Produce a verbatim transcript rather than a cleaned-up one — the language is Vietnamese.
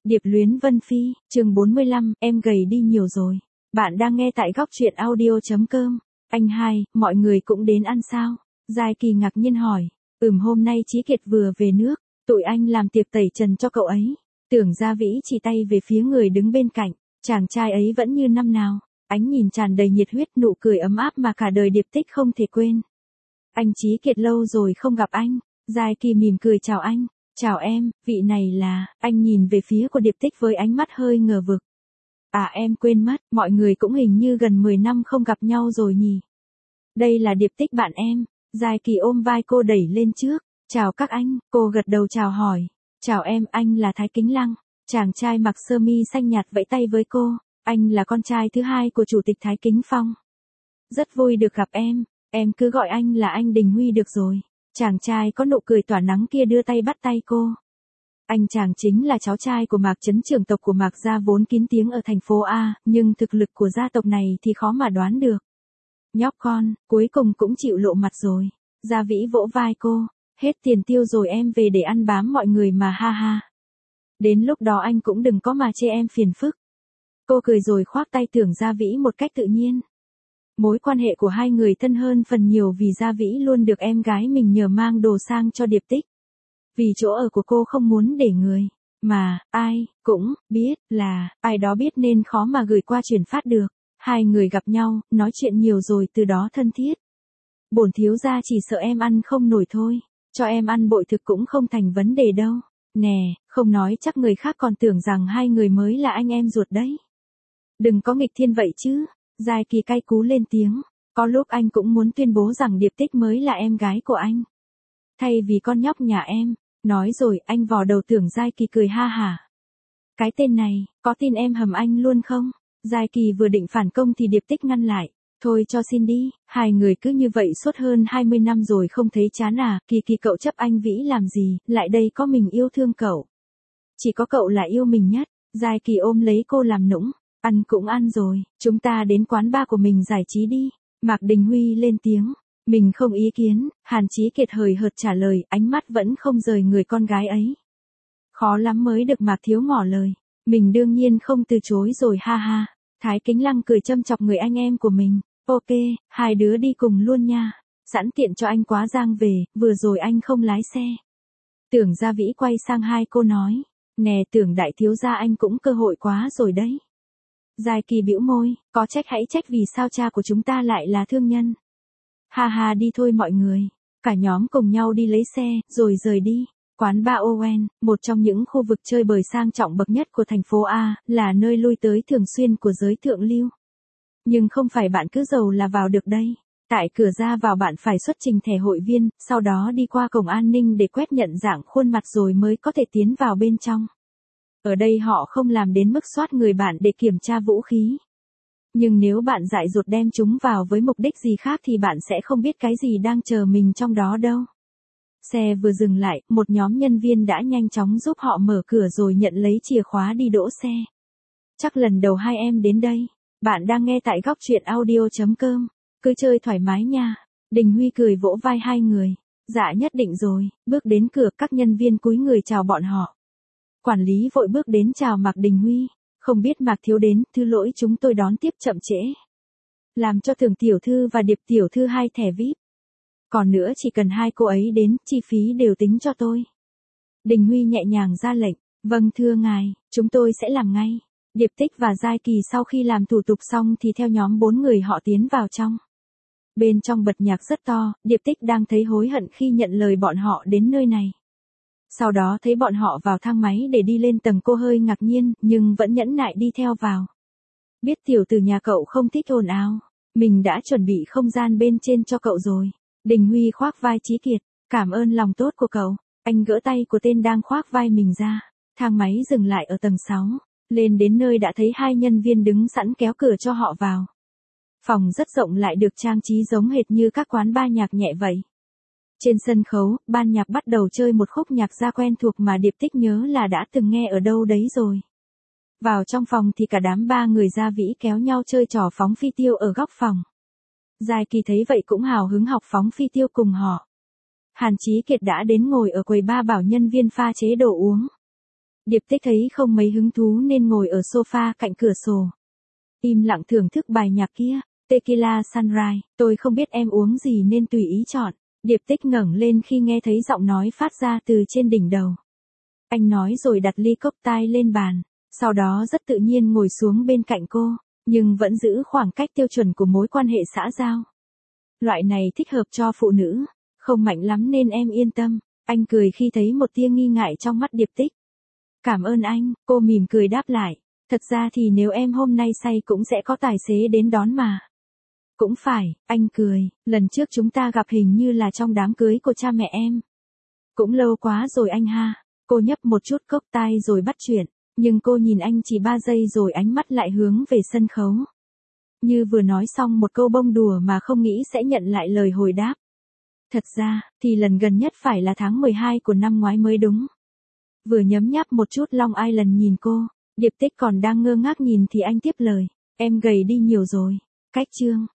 Điệp luyến Vân Phi, chương bốn mươi lăm, em gầy đi nhiều rồi. Bạn đang nghe tại góc truyện audio.com. Anh hai, mọi người cũng đến ăn sao? Giai Kỳ ngạc nhiên hỏi. Ừm, hôm nay Chí Kiệt vừa về nước, tụi anh làm tiệc tẩy trần cho cậu ấy. Tưởng Gia Vĩ chỉ tay về phía người đứng bên cạnh, chàng trai ấy vẫn như năm nào, ánh nhìn tràn đầy nhiệt huyết, nụ cười ấm áp mà cả đời Điệp Tích không thể quên. Anh Chí Kiệt lâu rồi không gặp anh. Giai Kỳ mỉm cười chào anh. Chào em, vị này là, anh nhìn về phía của Điệp Tích với ánh mắt hơi ngờ vực. À, em quên mất, mọi người cũng hình như gần mười năm không gặp nhau rồi nhỉ. Đây là Điệp Tích bạn em. Giai Kỳ ôm vai cô đẩy lên trước. Chào các anh, cô gật đầu chào hỏi. Chào em, anh là Thái Kính Lăng. Chàng trai mặc sơ mi xanh nhạt vẫy tay với cô. Anh là con trai thứ hai của Chủ tịch Thái Kính Phong. Rất vui được gặp em, em cứ gọi anh là anh Đình Huy được rồi. Chàng trai có nụ cười tỏa nắng kia đưa tay bắt tay cô. Anh chàng chính là cháu trai của Mạc Trấn, trưởng tộc của Mạc gia vốn kín tiếng ở thành phố A, nhưng thực lực của gia tộc này thì khó mà đoán được. Nhóc con, cuối cùng cũng chịu lộ mặt rồi. Gia Vĩ vỗ vai cô. Hết tiền tiêu rồi em về để ăn bám mọi người mà ha ha. Đến lúc đó anh cũng đừng có mà chê em phiền phức. Cô cười rồi khoác tay Tưởng Gia Vĩ một cách tự nhiên. Mối quan hệ của hai người thân hơn phần nhiều vì Gia Vĩ luôn được em gái mình nhờ mang đồ sang cho Điệp Tích. Vì chỗ ở của cô không muốn để người mà ai cũng biết là ai đó biết nên khó mà gửi qua chuyển phát được. Hai người gặp nhau, nói chuyện nhiều rồi từ đó thân thiết. Bổn thiếu gia chỉ sợ em ăn không nổi thôi, cho em ăn bội thực cũng không thành vấn đề đâu. Nè, không nói chắc người khác còn tưởng rằng hai người mới là anh em ruột đấy. Đừng có nghịch thiên vậy chứ. Giai Kỳ cay cú lên tiếng. Có lúc anh cũng muốn tuyên bố rằng Điệp Tích mới là em gái của anh. Thay vì con nhóc nhà em. Nói rồi anh vò đầu Tưởng. Giai Kỳ cười ha hả. Cái tên này, có tin em hầm anh luôn không? Giai Kỳ vừa định phản công thì Điệp Tích ngăn lại. Thôi cho xin đi, hai người cứ như vậy suốt hơn hai mươi năm rồi không thấy chán à. Kỳ Kỳ cậu chấp anh Vĩ làm gì, lại đây có mình yêu thương cậu. Chỉ có cậu là yêu mình nhất. Giai Kỳ ôm lấy cô làm nũng. Ăn cũng ăn rồi, chúng ta đến quán bar của mình giải trí đi. Mạc Đình Huy lên tiếng. Mình không ý kiến. Hàn Chí Kiệt hời hợt trả lời, ánh mắt vẫn không rời người con gái ấy. Khó lắm mới được Mạc Thiếu ngỏ lời. Mình đương nhiên không từ chối rồi ha ha. Thái Kính Lăng cười châm chọc người anh em của mình. Ok, hai đứa đi cùng luôn nha. Sẵn tiện cho anh quá giang về, vừa rồi anh không lái xe. Tưởng Gia Vĩ quay sang hai cô nói. Nè Tưởng đại thiếu gia, anh cũng cơ hội quá rồi đấy. Giai Kỳ bĩu môi, có trách hãy trách vì sao cha của chúng ta lại là thương nhân. Ha ha, đi thôi mọi người. Cả nhóm cùng nhau đi lấy xe, rồi rời đi. Quán bar Owen, một trong những khu vực chơi bời sang trọng bậc nhất của thành phố A, là nơi lui tới thường xuyên của giới thượng lưu. Nhưng không phải bạn cứ giàu là vào được đây. Tại cửa ra vào bạn phải xuất trình thẻ hội viên, sau đó đi qua cổng an ninh để quét nhận dạng khuôn mặt rồi mới có thể tiến vào bên trong. Ở đây họ không làm đến mức soát người bạn để kiểm tra vũ khí. Nhưng nếu bạn dại dột đem chúng vào với mục đích gì khác thì bạn sẽ không biết cái gì đang chờ mình trong đó đâu. Xe vừa dừng lại, một nhóm nhân viên đã nhanh chóng giúp họ mở cửa rồi nhận lấy chìa khóa đi đỗ xe. Chắc lần đầu hai em đến đây. Bạn đang nghe tại góc truyện audio.com. Cứ chơi thoải mái nha. Đình Huy cười vỗ vai hai người. Dạ nhất định rồi. Bước đến cửa, các nhân viên cúi người chào bọn họ. Quản lý vội bước đến chào Mạc Đình Huy. Không biết Mạc thiếu đến, thứ lỗi chúng tôi đón tiếp chậm trễ. Làm cho Thường tiểu thư và Điệp tiểu thư hai thẻ vi ai pi. Còn nữa chỉ cần hai cô ấy đến, chi phí đều tính cho tôi. Đình Huy nhẹ nhàng ra lệnh. Vâng thưa ngài, chúng tôi sẽ làm ngay. Điệp Tích và Giai Kỳ sau khi làm thủ tục xong thì theo nhóm bốn người họ tiến vào trong. Bên trong bật nhạc rất to, Điệp Tích đang thấy hối hận khi nhận lời bọn họ đến nơi này. Sau đó thấy bọn họ vào thang máy để đi lên tầng, cô hơi ngạc nhiên, nhưng vẫn nhẫn nại đi theo vào. Biết tiểu tử nhà cậu không thích ồn ào, mình đã chuẩn bị không gian bên trên cho cậu rồi. Đình Huy khoác vai Chí Kiệt, cảm ơn lòng tốt của cậu. Anh gỡ tay của tên đang khoác vai mình ra. Thang máy dừng lại ở tầng sáu. Lên đến nơi đã thấy hai nhân viên đứng sẵn kéo cửa cho họ vào. Phòng rất rộng lại được trang trí giống hệt như các quán bar nhạc nhẹ vậy. Trên sân khấu, ban nhạc bắt đầu chơi một khúc nhạc gia quen thuộc mà Điệp Tích nhớ là đã từng nghe ở đâu đấy rồi. Vào trong phòng thì cả đám ba người Gia Vĩ kéo nhau chơi trò phóng phi tiêu ở góc phòng. Giai Kỳ thấy vậy cũng hào hứng học phóng phi tiêu cùng họ. Hàn Chí Kiệt đã đến ngồi ở quầy bar bảo nhân viên pha chế đồ uống. Điệp Tích thấy không mấy hứng thú nên ngồi ở sofa cạnh cửa sổ. Im lặng thưởng thức bài nhạc kia, Tequila Sunrise, tôi không biết em uống gì nên tùy ý chọn. Điệp Tích ngẩng lên khi nghe thấy giọng nói phát ra từ trên đỉnh đầu. Anh nói rồi đặt ly cocktail lên bàn, sau đó rất tự nhiên ngồi xuống bên cạnh cô, nhưng vẫn giữ khoảng cách tiêu chuẩn của mối quan hệ xã giao. Loại này thích hợp cho phụ nữ, không mạnh lắm nên em yên tâm. Anh cười khi thấy một tia nghi ngại trong mắt Điệp Tích. Cảm ơn anh, cô mỉm cười đáp lại. Thật ra thì nếu em hôm nay say cũng sẽ có tài xế đến đón mà. Cũng phải, anh cười, lần trước chúng ta gặp hình như là trong đám cưới của cha mẹ em. Cũng lâu quá rồi anh ha. Cô nhấp một chút cocktail rồi bắt chuyện, nhưng cô nhìn anh chỉ ba giây rồi ánh mắt lại hướng về sân khấu. Như vừa nói xong một câu bông đùa mà không nghĩ sẽ nhận lại lời hồi đáp. Thật ra, thì lần gần nhất phải là tháng mười hai của năm ngoái mới đúng. Vừa nhấm nháp một chút Long Island nhìn cô, Điệp Tích còn đang ngơ ngác nhìn thì anh tiếp lời. Em gầy đi nhiều rồi. Cách chương.